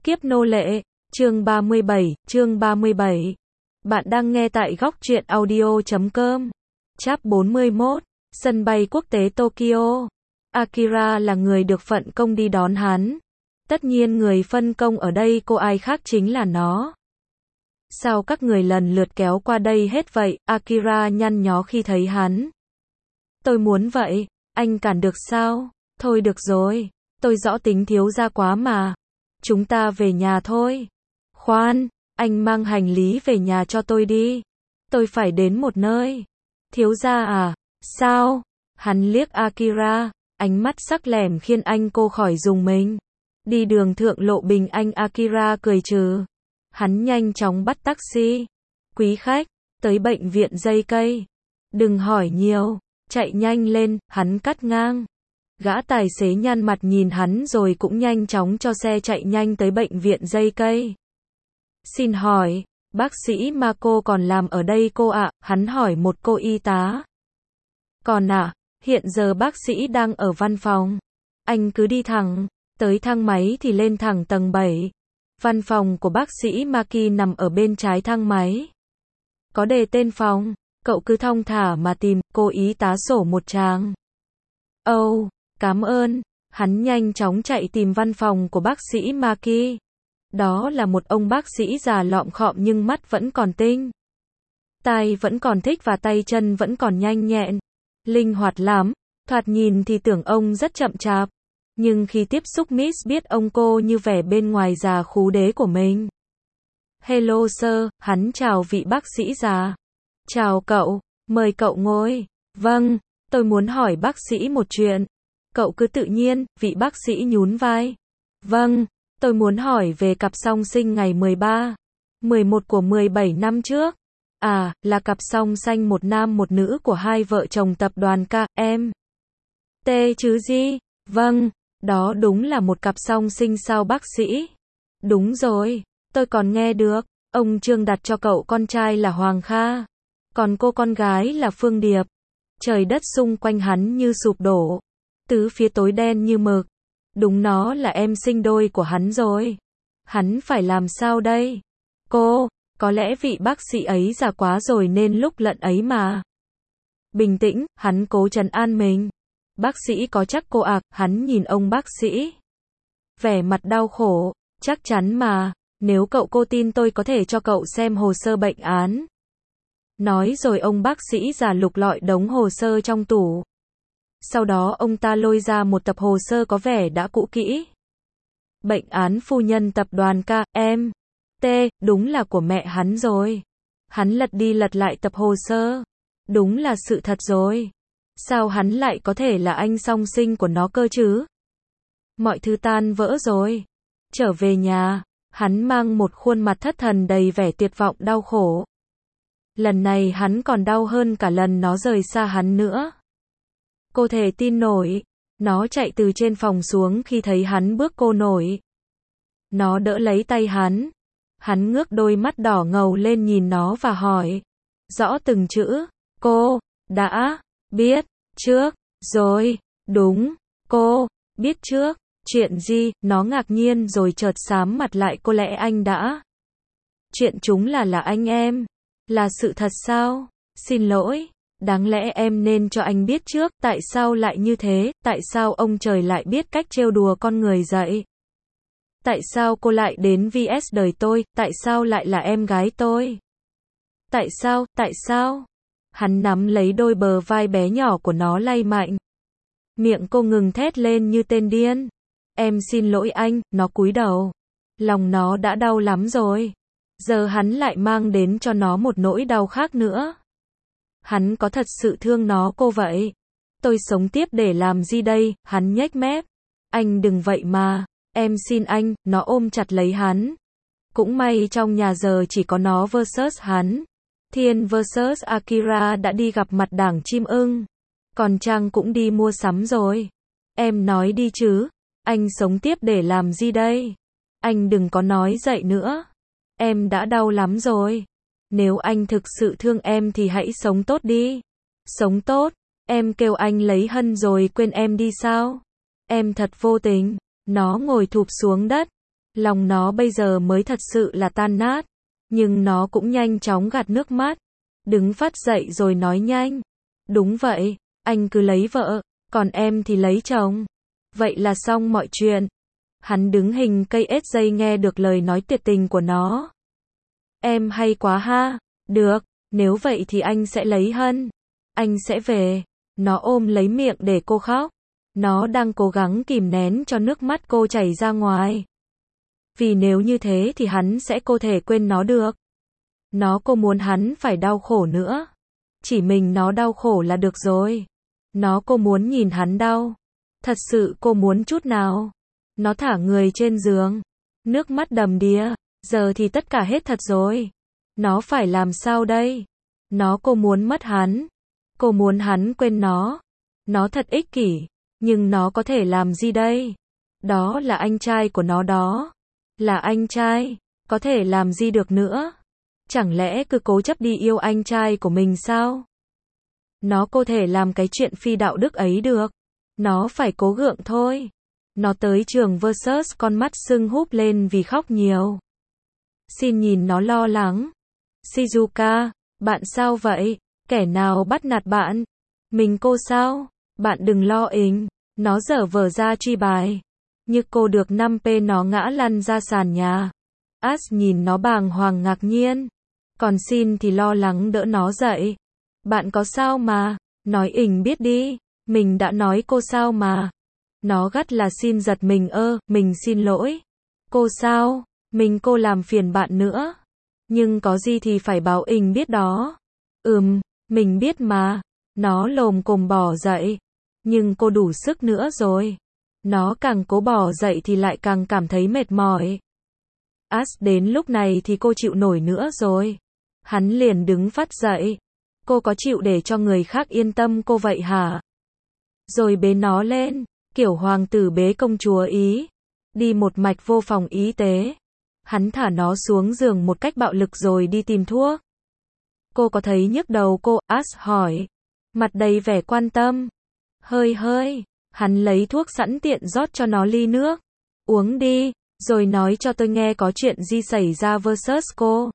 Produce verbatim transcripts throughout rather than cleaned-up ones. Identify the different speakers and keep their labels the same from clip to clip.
Speaker 1: Kiếp nô lệ, chương ba mươi bảy, chương ba mươi bảy. Bạn đang nghe tại góc truyện audio chấm com. Chap bốn mươi mốt, sân bay quốc tế Tokyo. Akira là người được phân công đi đón hắn. Tất nhiên người phân công ở đây cô ai khác chính là nó. Sao các người lần lượt kéo qua đây hết vậy? Akira nhăn nhó khi thấy hắn. Tôi muốn vậy, anh cản được sao? Thôi được rồi, tôi rõ tính thiếu gia quá mà. Chúng ta về nhà thôi. Khoan, anh mang hành lý về nhà cho tôi đi. Tôi phải đến một nơi. Thiếu gia à? Sao? Hắn liếc Akira, ánh mắt sắc lẻm khiến anh cô khỏi rùng mình. Đi đường thượng lộ Bình Anh. Akira cười trừ. Hắn nhanh chóng bắt taxi. Quý khách, tới bệnh viện dây cây. Đừng hỏi nhiều, chạy nhanh lên, hắn cắt ngang. Gã tài xế nhăn mặt nhìn hắn rồi cũng nhanh chóng cho xe chạy nhanh tới bệnh viện dây cây. Xin hỏi, bác sĩ Marco còn làm ở đây cô ạ? Hắn hỏi một cô y tá. Còn ạ, à, hiện giờ bác sĩ đang ở văn phòng. Anh cứ đi thẳng, tới thang máy thì lên thẳng tầng bảy. Văn phòng của bác sĩ Maki nằm ở bên trái thang máy. Có đề tên phòng, cậu cứ thong thả mà tìm. Cô y tá sổ một tràng. Âu, oh, cảm ơn. Hắn nhanh chóng chạy tìm văn phòng của bác sĩ Maki. Đó là một ông bác sĩ già lọm khọm nhưng mắt vẫn còn tinh. Tai vẫn còn thích và tay chân vẫn còn nhanh nhẹn. Linh hoạt lắm. Thoạt nhìn thì tưởng ông rất chậm chạp. Nhưng khi tiếp xúc Miss biết ông cô như vẻ bên ngoài già khú đế của mình. Hello sir, hắn chào vị bác sĩ già. Chào cậu, mời cậu ngồi. Vâng, tôi muốn hỏi bác sĩ một chuyện. Cậu cứ tự nhiên, vị bác sĩ nhún vai. Vâng, tôi muốn hỏi về cặp song sinh ngày mười ba, mười một của mười bảy năm trước. À, là cặp song sanh một nam một nữ của hai vợ chồng tập đoàn ca em tê chứ gì? Vâng, đó đúng là một cặp song sinh sao bác sĩ? Đúng rồi, tôi còn nghe được, ông Trương đặt cho cậu con trai là Hoàng Kha, còn cô con gái là Phương Điệp. Trời đất xung quanh hắn như sụp đổ. Tứ phía tối đen như mực. Đúng nó là em sinh đôi của hắn rồi. Hắn phải làm sao đây? Cô, có lẽ vị bác sĩ ấy già quá rồi nên lúc lận ấy mà. Bình tĩnh, hắn cố trấn an mình. Bác sĩ có chắc cô ạ? Hắn nhìn ông bác sĩ. Vẻ mặt đau khổ, chắc chắn mà, nếu cậu cô tin tôi có thể cho cậu xem hồ sơ bệnh án. Nói rồi ông bác sĩ già lục lọi đống hồ sơ trong tủ. Sau đó ông ta lôi ra một tập hồ sơ có vẻ đã cũ kỹ. Bệnh án phu nhân tập đoàn ca em tê, đúng là của mẹ hắn rồi. Hắn lật đi lật lại tập hồ sơ. Đúng là sự thật rồi. Sao hắn lại có thể là anh song sinh của nó cơ chứ? Mọi thứ tan vỡ rồi. Trở về nhà, hắn mang một khuôn mặt thất thần đầy vẻ tuyệt vọng đau khổ. Lần này hắn còn đau hơn cả lần nó rời xa hắn nữa. Cô thể tin nổi. Nó chạy từ trên phòng xuống khi thấy hắn bước cô nổi. Nó đỡ lấy tay hắn. Hắn ngước đôi mắt đỏ ngầu lên nhìn nó và hỏi. Rõ từng chữ. Cô, đã, biết, trước, rồi, đúng, cô, biết trước, chuyện gì? Nó ngạc nhiên rồi chợt xám mặt lại. Có lẽ anh đã. Chuyện chúng là là anh em. Là sự thật sao? Xin lỗi. Đáng lẽ em nên cho anh biết trước, tại sao lại như thế, tại sao ông trời lại biết cách trêu đùa con người vậy? Tại sao cô lại đến vê ét đời tôi, tại sao lại là em gái tôi? Tại sao, tại sao? Hắn nắm lấy đôi bờ vai bé nhỏ của nó lay mạnh. Miệng cô ngừng thét lên như tên điên. Em xin lỗi anh, nó cúi đầu. Lòng nó đã đau lắm rồi. Giờ hắn lại mang đến cho nó một nỗi đau khác nữa. Hắn có thật sự thương nó cô vậy? Tôi sống tiếp để làm gì đây? Hắn nhếch mép. Anh đừng vậy mà. Em xin anh. Nó ôm chặt lấy hắn. Cũng may trong nhà giờ chỉ có nó versus hắn. Thiên versus Akira đã đi gặp mặt đảng chim ưng. Còn Trang cũng đi mua sắm rồi. Em nói đi chứ. Anh sống tiếp để làm gì đây? Anh đừng có nói dậy nữa. Em đã đau lắm rồi. Nếu anh thực sự thương em thì hãy sống tốt đi. Sống tốt? Em kêu anh lấy Hân rồi quên em đi sao? Em thật vô tình. Nó ngồi thụp xuống đất. Lòng nó bây giờ mới thật sự là tan nát. Nhưng nó cũng nhanh chóng gạt nước mắt. Đứng phát dậy rồi nói nhanh. Đúng vậy, anh cứ lấy vợ, còn em thì lấy chồng. Vậy là xong mọi chuyện. Hắn đứng hình cây ết dây nghe được lời nói tuyệt tình của nó. Em hay quá ha. Được, nếu vậy thì anh sẽ lấy Hân. Anh sẽ về. Nó ôm lấy miệng để cô khóc. Nó đang cố gắng kìm nén cho nước mắt cô chảy ra ngoài. Vì nếu như thế thì hắn sẽ không thể quên nó được. Nó cô muốn hắn phải đau khổ nữa. Chỉ mình nó đau khổ là được rồi. Nó cô muốn nhìn hắn đau. Thật sự cô muốn chút nào. Nó thả người trên giường. Nước mắt đầm đìa. Giờ thì tất cả hết thật rồi. Nó phải làm sao đây? Nó cô muốn mất hắn. Cô muốn hắn quên nó. Nó thật ích kỷ. Nhưng nó có thể làm gì đây? Đó là anh trai của nó đó. Là anh trai. Có thể làm gì được nữa? Chẳng lẽ cứ cố chấp đi yêu anh trai của mình sao? Nó có thể làm cái chuyện phi đạo đức ấy được. Nó phải cố gượng thôi. Nó tới trường versus con mắt sưng húp lên vì khóc nhiều. Xin nhìn nó lo lắng. Shizuka, bạn sao vậy? Kẻ nào bắt nạt bạn? Mình cô sao? Bạn đừng lo ình. Nó dở vở ra truy bài. Như cô được năm p nó ngã lăn ra sàn nhà. As nhìn nó bàng hoàng ngạc nhiên. Còn Xin thì lo lắng đỡ nó dậy. Bạn có sao mà? Nói ình biết đi. Mình đã nói cô sao mà. Nó gắt là Xin giật mình ơ, mình xin lỗi. Cô sao? Mình cô làm phiền bạn nữa. Nhưng có gì thì phải báo ình biết đó. Ừm, mình biết mà. Nó lồm cồm bỏ dậy. Nhưng cô đủ sức nữa rồi. Nó càng cố bỏ dậy thì lại càng cảm thấy mệt mỏi. As đến lúc này thì cô chịu nổi nữa rồi. Hắn liền đứng phát dậy. Cô có chịu để cho người khác yên tâm cô vậy hả? Rồi bế nó lên. Kiểu hoàng tử bế công chúa Ý. Đi một mạch vô phòng y tế. Hắn thả nó xuống giường một cách bạo lực rồi đi tìm thuốc. Cô có thấy nhức đầu cô? As hỏi. Mặt đầy vẻ quan tâm. Hơi hơi. Hắn lấy thuốc sẵn tiện rót cho nó ly nước. Uống đi, rồi nói cho tôi nghe có chuyện gì xảy ra versus cô.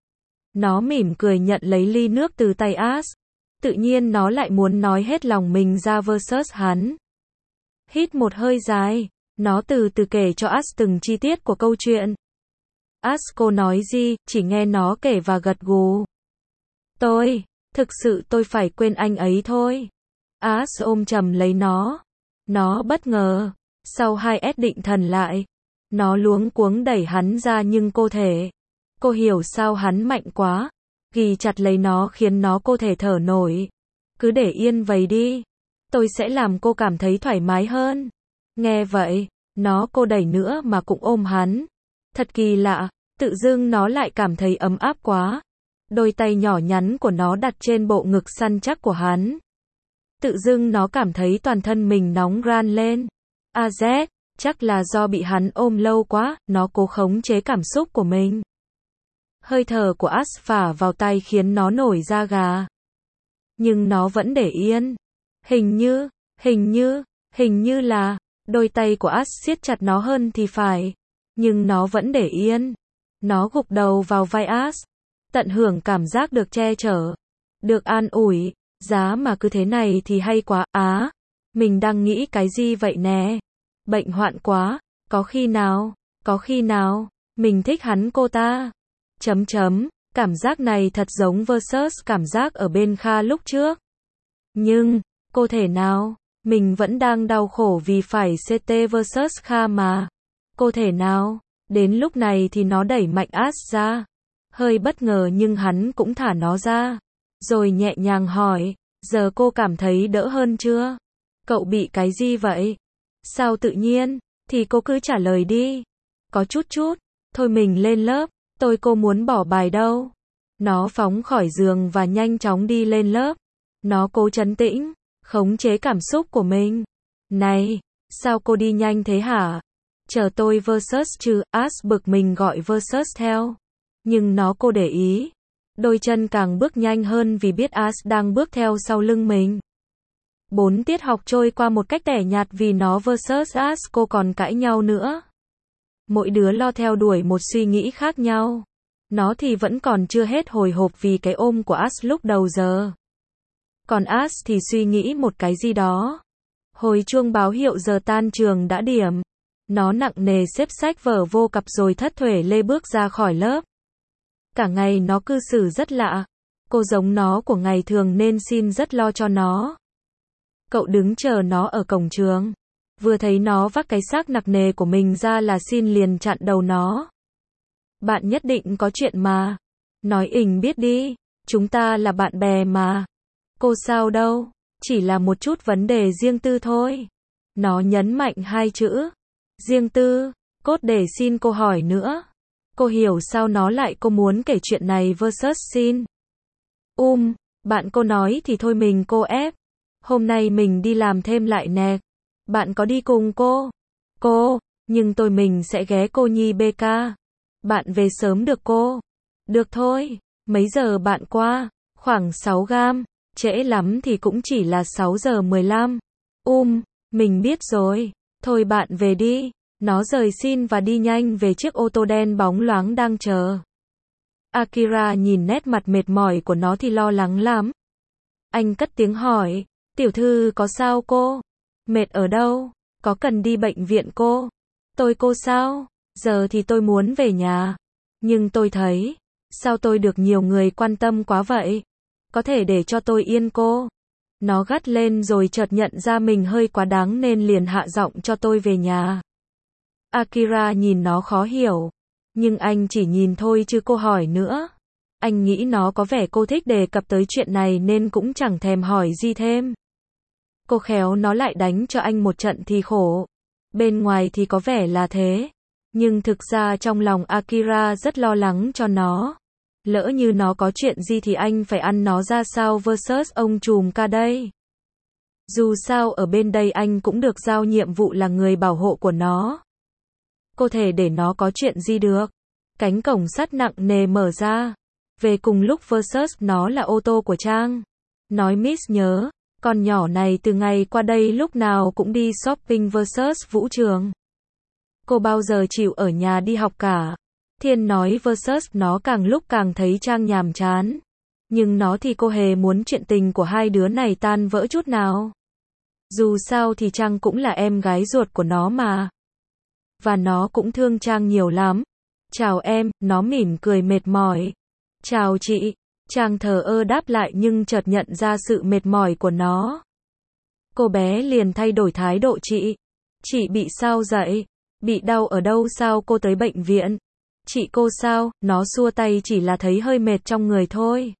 Speaker 1: Nó mỉm cười nhận lấy ly nước từ tay As. Tự nhiên nó lại muốn nói hết lòng mình ra versus hắn. Hít một hơi dài. Nó từ từ kể cho As từng chi tiết của câu chuyện. As cô nói gì, chỉ nghe nó kể và gật gù. Tôi, thực sự tôi phải quên anh ấy thôi. As ôm chầm lấy nó. Nó bất ngờ. Sau hai s định thần lại. Nó luống cuống đẩy hắn ra nhưng cô thể. Cô hiểu sao hắn mạnh quá. Ghi chặt lấy nó khiến nó cô thể thở nổi. Cứ để yên vậy đi. Tôi sẽ làm cô cảm thấy thoải mái hơn. Nghe vậy, nó cô đẩy nữa mà cũng ôm hắn. Thật kỳ lạ, tự dưng nó lại cảm thấy ấm áp quá. Đôi tay nhỏ nhắn của nó đặt trên bộ ngực săn chắc của hắn. Tự dưng nó cảm thấy toàn thân mình nóng ran lên. A Z, chắc là do bị hắn ôm lâu quá, nó cố khống chế cảm xúc của mình. Hơi thở của As phả vào tay khiến nó nổi da gà. Nhưng nó vẫn để yên. Hình như, hình như, hình như là, đôi tay của As siết chặt nó hơn thì phải. Nhưng nó vẫn để yên. Nó gục đầu vào vai As. Tận hưởng cảm giác được che chở. Được an ủi. Giá mà cứ thế này thì hay quá. Á, mình đang nghĩ cái gì vậy nè? Bệnh hoạn quá. Có khi nào, có khi nào, mình thích hắn cô ta. Chấm chấm, cảm giác này thật giống versus cảm giác ở bên Kha lúc trước. Nhưng, cô thể nào, mình vẫn đang đau khổ vì phải xê tê versus Kha mà. Cô thể nào, đến lúc này thì nó đẩy mạnh As ra. Hơi bất ngờ nhưng hắn cũng thả nó ra. Rồi nhẹ nhàng hỏi, giờ cô cảm thấy đỡ hơn chưa? Cậu bị cái gì vậy? Sao tự nhiên? Thì cô cứ trả lời đi. Có chút chút, thôi mình lên lớp, tôi cô muốn bỏ bài đâu. Nó phóng khỏi giường và nhanh chóng đi lên lớp. Nó cố trấn tĩnh, khống chế cảm xúc của mình. Này, sao cô đi nhanh thế hả? Chờ tôi versus chứ, As bực mình gọi versus theo. Nhưng nó cô để ý. Đôi chân càng bước nhanh hơn vì biết As đang bước theo sau lưng mình. Bốn tiết học trôi qua một cách tẻ nhạt vì nó versus As cô còn cãi nhau nữa. Mỗi đứa lo theo đuổi một suy nghĩ khác nhau. Nó thì vẫn còn chưa hết hồi hộp vì cái ôm của Ash lúc đầu giờ. Còn Ash thì suy nghĩ một cái gì đó. Hồi chuông báo hiệu giờ tan trường đã điểm. Nó nặng nề xếp sách vở vô cặp rồi thất thuểu lê bước ra khỏi lớp. Cả ngày nó cư xử rất lạ. Cô giống nó của ngày thường nên Xin rất lo cho nó. Cậu đứng chờ nó ở cổng trường. Vừa thấy nó vác cái xác nặng nề của mình ra là Xin liền chặn đầu nó. Bạn nhất định có chuyện mà. Nói ình biết đi. Chúng ta là bạn bè mà. Cô sao đâu. Chỉ là một chút vấn đề riêng tư thôi. Nó nhấn mạnh hai chữ. Riêng tư. Cốt để Xin cô hỏi nữa. Cô hiểu sao nó lại cô muốn kể chuyện này versus Xin. Um, bạn cô nói thì thôi mình cô ép. Hôm nay mình đi làm thêm lại nè. Bạn có đi cùng cô? Cô, nhưng tôi mình sẽ ghé cô nhi bê ca. Bạn về sớm được cô? Được thôi. Mấy giờ bạn qua? Khoảng sáu gam. Trễ lắm thì cũng chỉ là sáu giờ mười lăm. Um, mình biết rồi. Thôi bạn về đi. Nó rời Xin và đi nhanh về chiếc ô tô đen bóng loáng đang chờ. Akira nhìn nét mặt mệt mỏi của nó thì lo lắng lắm. Anh cất tiếng hỏi, tiểu thư có sao cô? Mệt ở đâu? Có cần đi bệnh viện cô? Tôi cô sao? Giờ thì tôi muốn về nhà. Nhưng tôi thấy, sao tôi được nhiều người quan tâm quá vậy? Có thể để cho tôi yên cô? Nó gắt lên rồi chợt nhận ra mình hơi quá đáng nên liền hạ giọng cho tôi về nhà. Akira nhìn nó khó hiểu. Nhưng anh chỉ nhìn thôi chứ cô hỏi nữa. Anh nghĩ nó có vẻ cô thích đề cập tới chuyện này nên cũng chẳng thèm hỏi gì thêm. Cô khéo nó lại đánh cho anh một trận thì khổ. Bên ngoài thì có vẻ là thế. Nhưng thực ra trong lòng Akira rất lo lắng cho nó. Lỡ như nó có chuyện gì thì anh phải ăn nó ra sao versus ông trùm ca đây. Dù sao ở bên đây anh cũng được giao nhiệm vụ là người bảo hộ của nó. Cô thể để nó có chuyện gì được. Cánh cổng sắt nặng nề mở ra. Về cùng lúc versus nó là ô tô của Trang. Nói Miss nhớ, con nhỏ này từ ngày qua đây lúc nào cũng đi shopping versus vũ trường. Cô bao giờ chịu ở nhà đi học cả. Thiên nói versus nó càng lúc càng thấy Trang nhàm chán. Nhưng nó thì cô hề muốn chuyện tình của hai đứa này tan vỡ chút nào. Dù sao thì Trang cũng là em gái ruột của nó mà. Và nó cũng thương Trang nhiều lắm. Chào em, nó mỉm cười mệt mỏi. Chào chị. Trang thờ ơ đáp lại nhưng chợt nhận ra sự mệt mỏi của nó. Cô bé liền thay đổi thái độ chị. Chị bị sao vậy? Bị đau ở đâu sao cô tới bệnh viện? Chị cô sao? Nó xua tay chỉ là thấy hơi mệt trong người thôi.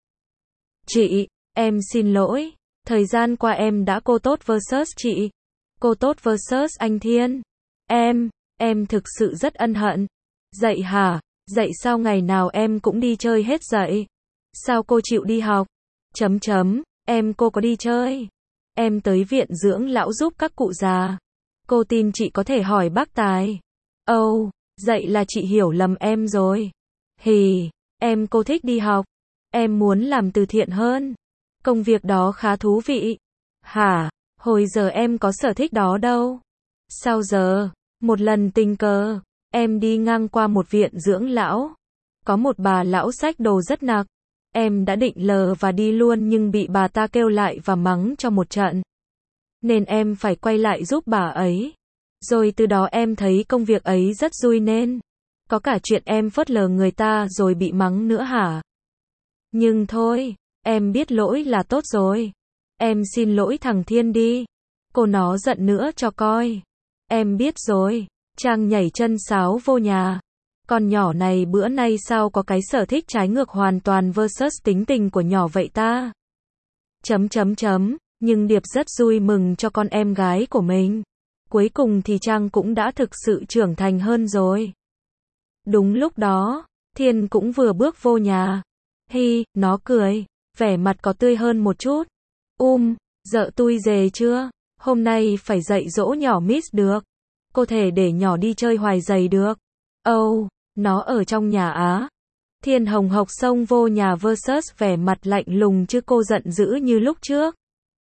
Speaker 1: Chị, em xin lỗi. Thời gian qua em đã cô tốt versus chị. Cô tốt versus anh Thiên. Em, em thực sự rất ân hận. Dậy hả? Dậy sao ngày nào em cũng đi chơi hết dậy? Sao cô chịu đi học? Chấm chấm, em cô có đi chơi. Em tới viện dưỡng lão giúp các cụ già. Cô tin chị có thể hỏi bác Tài. Âu, oh, dậy là chị hiểu lầm em rồi. Hì, em cô thích đi học. Em muốn làm từ thiện hơn. Công việc đó khá thú vị. Hả, hồi giờ em có sở thích đó đâu. Sao giờ? Một lần tình cờ, em đi ngang qua một viện dưỡng lão. Có một bà lão xách đồ rất nặng. Em đã định lờ và đi luôn nhưng bị bà ta kêu lại và mắng cho một trận. Nên em phải quay lại giúp bà ấy. Rồi từ đó em thấy công việc ấy rất vui nên. Có cả chuyện em phớt lờ người ta rồi bị mắng nữa hả? Nhưng thôi, em biết lỗi là tốt rồi. Em xin lỗi thằng Thiên đi. Cô nó giận nữa cho coi. Em biết rồi. Trang nhảy chân sáo vô nhà. Con nhỏ này bữa nay sao có cái sở thích trái ngược hoàn toàn versus tính tình của nhỏ vậy ta? Chấm chấm chấm, nhưng Điệp rất vui mừng cho con em gái của mình. Cuối cùng thì Trang cũng đã thực sự trưởng thành hơn rồi. Đúng lúc đó, Thiên cũng vừa bước vô nhà. Hi, nó cười, vẻ mặt có tươi hơn một chút. Um, dợ tui dề chưa? Hôm nay phải dạy dỗ nhỏ Miss được. Cô thể để nhỏ đi chơi hoài giày được. Oh, nó ở trong nhà á. Thiên hồng hộc xông vô nhà versus vẻ mặt lạnh lùng chứ cô giận dữ như lúc trước.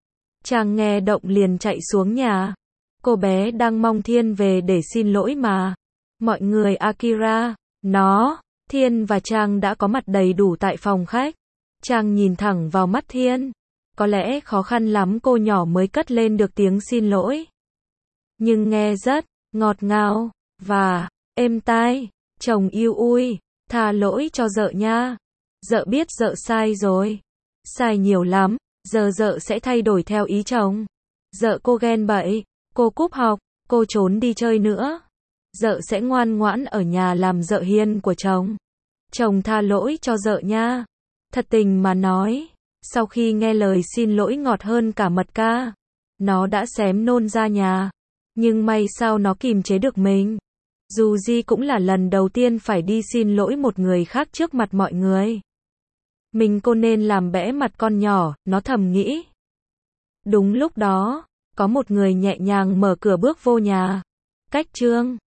Speaker 1: Trang nghe động liền chạy xuống nhà. Cô bé đang mong Thiên về để xin lỗi mà. Mọi người Akira, nó, Thiên và Trang đã có mặt đầy đủ tại phòng khách. Trang nhìn thẳng vào mắt Thiên. Có lẽ khó khăn lắm cô nhỏ mới cất lên được tiếng xin lỗi. Nhưng nghe rất ngọt ngào và êm tai. Chồng yêu ui, tha lỗi cho vợ nha. Vợ biết vợ sai rồi. Sai nhiều lắm, giờ vợ sẽ thay đổi theo ý chồng. Vợ cô ghen bậy, cô cúp học, cô trốn đi chơi nữa. Vợ sẽ ngoan ngoãn ở nhà làm vợ hiền của chồng. Chồng tha lỗi cho vợ nha. Thật tình mà nói, sau khi nghe lời xin lỗi ngọt hơn cả mật ca, nó đã xém nôn ra nhà. Nhưng may sao nó kìm chế được mình. Dù gì cũng là lần đầu tiên phải đi xin lỗi một người khác trước mặt mọi người. Mình cô nên làm bẽ mặt con nhỏ, nó thầm nghĩ. Đúng lúc đó, có một người nhẹ nhàng mở cửa bước vô nhà. Cách Trương